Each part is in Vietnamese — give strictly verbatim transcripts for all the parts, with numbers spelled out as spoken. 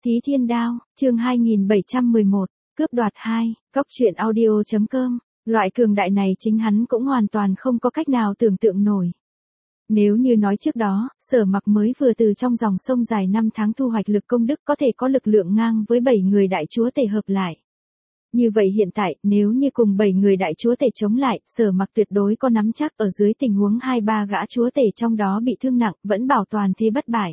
Thí Thiên Đao, chương hai nghìn bảy trăm mười một, cướp đoạt hai, góc truyện audio chấm com, loại cường đại này chính hắn cũng hoàn toàn không có cách nào tưởng tượng nổi. Nếu như nói trước đó, Sở Mặc mới vừa từ trong dòng sông dài năm tháng thu hoạch lực công đức có thể có lực lượng ngang với bảy người đại chúa tể hợp lại. Như vậy hiện tại, nếu như cùng bảy người đại chúa tể chống lại, Sở Mặc tuyệt đối có nắm chắc ở dưới tình huống hai ba gã chúa tể trong đó bị thương nặng, vẫn bảo toàn thế bất bại.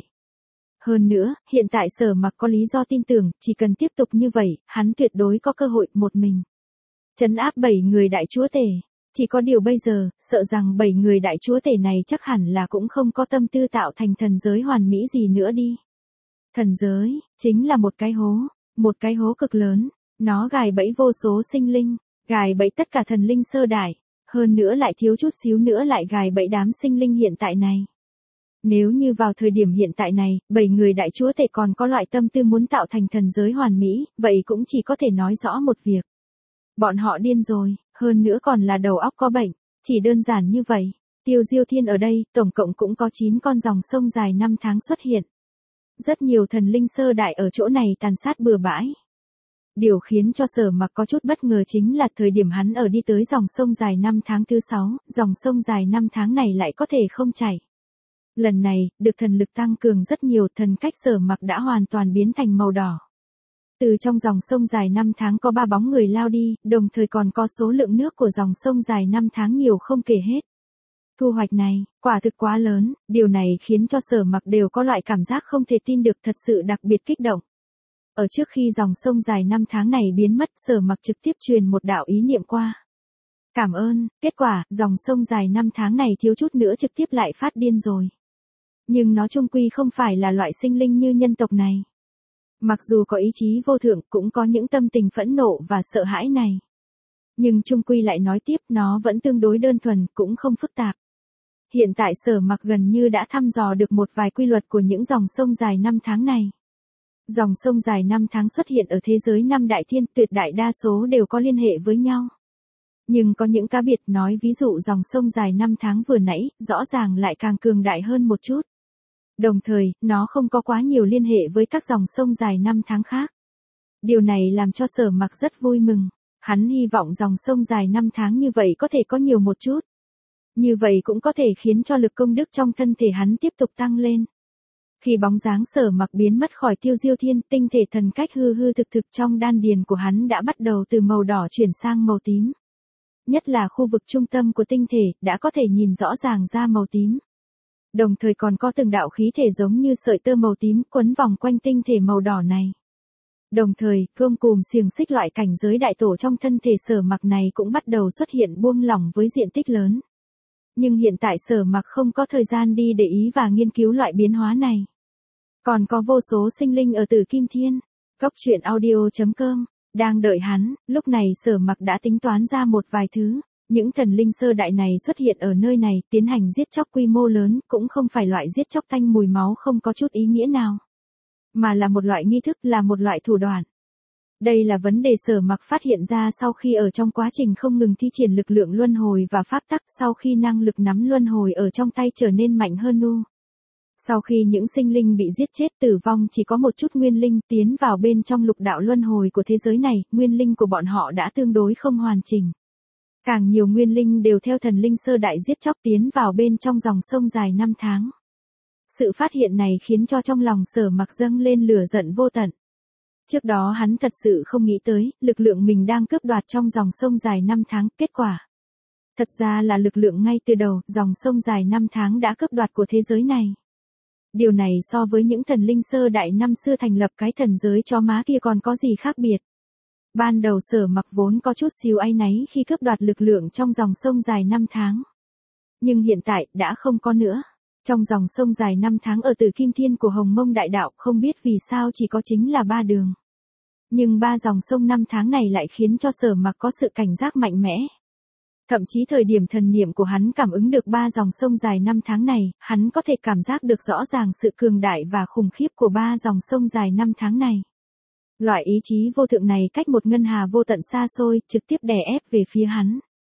Hơn nữa, hiện tại Sở Mặc có lý do tin tưởng, chỉ cần tiếp tục như vậy, hắn tuyệt đối có cơ hội một mình trấn áp bảy người đại chúa tể. Chỉ có điều bây giờ, sợ rằng bảy người đại chúa tể này chắc hẳn là cũng không có tâm tư tạo thành thần giới hoàn mỹ gì nữa đi. Thần giới, chính là một cái hố, một cái hố cực lớn, nó gài bẫy vô số sinh linh, gài bẫy tất cả thần linh sơ đại, hơn nữa lại thiếu chút xíu nữa lại gài bẫy đám sinh linh hiện tại này. Nếu như vào thời điểm hiện tại này, bảy người đại chúa tể còn có loại tâm tư muốn tạo thành thần giới hoàn mỹ, vậy cũng chỉ có thể nói rõ một việc. Bọn họ điên rồi, hơn nữa còn là đầu óc có bệnh, chỉ đơn giản như vậy. Tiêu Diêu Thiên ở đây, tổng cộng cũng có chín con dòng sông dài năm tháng xuất hiện. Rất nhiều thần linh sơ đại ở chỗ này tàn sát bừa bãi. Điều khiến cho Sở Mặc có chút bất ngờ chính là thời điểm hắn ở đi tới dòng sông dài năm tháng thứ sáu, dòng sông dài năm tháng này lại có thể không chảy. Lần này, được thần lực tăng cường rất nhiều, thần cách Sở Mặc đã hoàn toàn biến thành màu đỏ. Từ trong dòng sông dài năm tháng có ba bóng người lao đi, đồng thời còn có số lượng nước của dòng sông dài năm tháng nhiều không kể hết. Thu hoạch này, quả thực quá lớn, điều này khiến cho Sở Mặc đều có loại cảm giác không thể tin được, thật sự đặc biệt kích động. Ở trước khi dòng sông dài năm tháng này biến mất, Sở Mặc trực tiếp truyền một đạo ý niệm qua. Cảm ơn, kết quả, dòng sông dài năm tháng này thiếu chút nữa trực tiếp lại phát điên rồi. Nhưng nó chung quy không phải là loại sinh linh như nhân tộc này. Mặc dù có ý chí vô thượng, cũng có những tâm tình phẫn nộ và sợ hãi này. Nhưng chung quy lại nói tiếp, nó vẫn tương đối đơn thuần, cũng không phức tạp. Hiện tại Sở Mặc gần như đã thăm dò được một vài quy luật của những dòng sông dài năm tháng này. Dòng sông dài năm tháng xuất hiện ở thế giới năm đại thiên, tuyệt đại đa số đều có liên hệ với nhau. Nhưng có những cá biệt, nói ví dụ dòng sông dài năm tháng vừa nãy, rõ ràng lại càng cường đại hơn một chút. Đồng thời, nó không có quá nhiều liên hệ với các dòng sông dài năm tháng khác. Điều này làm cho Sở Mặc rất vui mừng. Hắn hy vọng dòng sông dài năm tháng như vậy có thể có nhiều một chút. Như vậy cũng có thể khiến cho lực công đức trong thân thể hắn tiếp tục tăng lên. Khi bóng dáng Sở Mặc biến mất khỏi Tiêu Diêu Thiên, tinh thể thần cách hư hư thực thực trong đan điền của hắn đã bắt đầu từ màu đỏ chuyển sang màu tím. Nhất là khu vực trung tâm của tinh thể, đã có thể nhìn rõ ràng ra màu tím. Đồng thời còn có từng đạo khí thể giống như sợi tơ màu tím quấn vòng quanh tinh thể màu đỏ này. Đồng thời, gông cùm xiềng xích loại cảnh giới đại tổ trong thân thể Sở Mặc này cũng bắt đầu xuất hiện buông lỏng với diện tích lớn. Nhưng hiện tại Sở Mặc không có thời gian đi để ý và nghiên cứu loại biến hóa này. Còn có vô số sinh linh ở Tử Kim Thiên, góc truyện audio chấm com, đang đợi hắn. Lúc này Sở Mặc đã tính toán ra một vài thứ. Những thần linh sơ đại này xuất hiện ở nơi này, tiến hành giết chóc quy mô lớn, cũng không phải loại giết chóc tanh mùi máu không có chút ý nghĩa nào. Mà là một loại nghi thức, là một loại thủ đoạn. Đây là vấn đề Sở Mặc phát hiện ra sau khi ở trong quá trình không ngừng thi triển lực lượng luân hồi và pháp tắc, sau khi năng lực nắm luân hồi ở trong tay trở nên mạnh hơn nu. Sau khi những sinh linh bị giết chết tử vong chỉ có một chút nguyên linh tiến vào bên trong lục đạo luân hồi của thế giới này, nguyên linh của bọn họ đã tương đối không hoàn chỉnh. Càng nhiều nguyên linh đều theo thần linh sơ đại giết chóc tiến vào bên trong dòng sông dài năm tháng. Sự phát hiện này khiến cho trong lòng Sở Mặc dâng lên lửa giận vô tận. Trước đó hắn thật sự không nghĩ tới, lực lượng mình đang cướp đoạt trong dòng sông dài năm tháng, kết quả. Thật ra là lực lượng ngay từ đầu, dòng sông dài năm tháng đã cướp đoạt của thế giới này. Điều này so với những thần linh sơ đại năm xưa thành lập cái thần giới chó má kia còn có gì khác biệt. Ban đầu Sở Mặc vốn có chút xíu áy náy khi cướp đoạt lực lượng trong dòng sông dài năm tháng. Nhưng hiện tại, đã không có nữa. Trong dòng sông dài năm tháng ở Tử Kim Thiên của Hồng Mông Đại Đạo, không biết vì sao chỉ có chính là ba đường. Nhưng ba dòng sông năm tháng này lại khiến cho Sở Mặc có sự cảnh giác mạnh mẽ. Thậm chí thời điểm thần niệm của hắn cảm ứng được ba dòng sông dài năm tháng này, hắn có thể cảm giác được rõ ràng sự cường đại và khủng khiếp của ba dòng sông dài năm tháng này. Loại ý chí vô thượng này cách một ngân hà vô tận xa xôi, trực tiếp đè ép về phía hắn.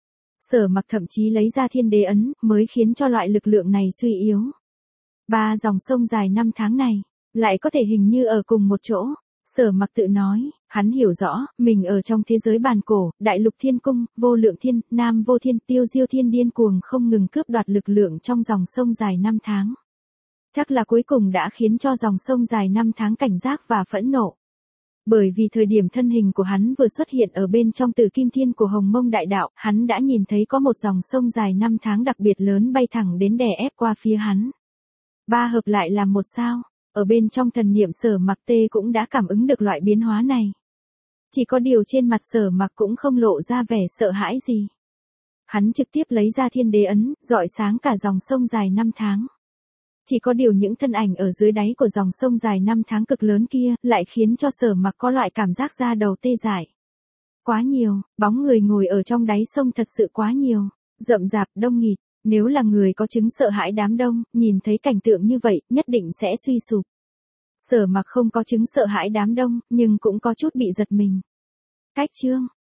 Sở Mặc thậm chí lấy ra thiên đế ấn, mới khiến cho loại lực lượng này suy yếu. Ba dòng sông dài năm tháng này, lại có thể hình như ở cùng một chỗ, Sở Mặc tự nói, hắn hiểu rõ, mình ở trong thế giới bàn cổ, đại lục thiên cung, vô lượng thiên, nam vô thiên, tiêu diêu thiên điên cuồng không ngừng cướp đoạt lực lượng trong dòng sông dài năm tháng. Chắc là cuối cùng đã khiến cho dòng sông dài năm tháng cảnh giác và phẫn nộ. Bởi vì thời điểm thân hình của hắn vừa xuất hiện ở bên trong Tử Kim Thiên của Hồng Mông Đại Đạo, hắn đã nhìn thấy có một dòng sông dài năm tháng đặc biệt lớn bay thẳng đến đè ép qua phía hắn. Ba hợp lại làm một sao, ở bên trong thần niệm Sở Mặc tê cũng đã cảm ứng được loại biến hóa này. Chỉ có điều trên mặt Sở Mặc cũng không lộ ra vẻ sợ hãi gì. Hắn trực tiếp lấy ra thiên đế ấn, rọi sáng cả dòng sông dài năm tháng. Chỉ có điều những thân ảnh ở dưới đáy của dòng sông dài năm tháng cực lớn kia, lại khiến cho Sở Mặc có loại cảm giác da đầu tê dại. Quá nhiều, bóng người ngồi ở trong đáy sông thật sự quá nhiều, rậm rạp đông nghịt, nếu là người có chứng sợ hãi đám đông, nhìn thấy cảnh tượng như vậy, nhất định sẽ suy sụp. Sở Mặc không có chứng sợ hãi đám đông, nhưng cũng có chút bị giật mình. Cách chương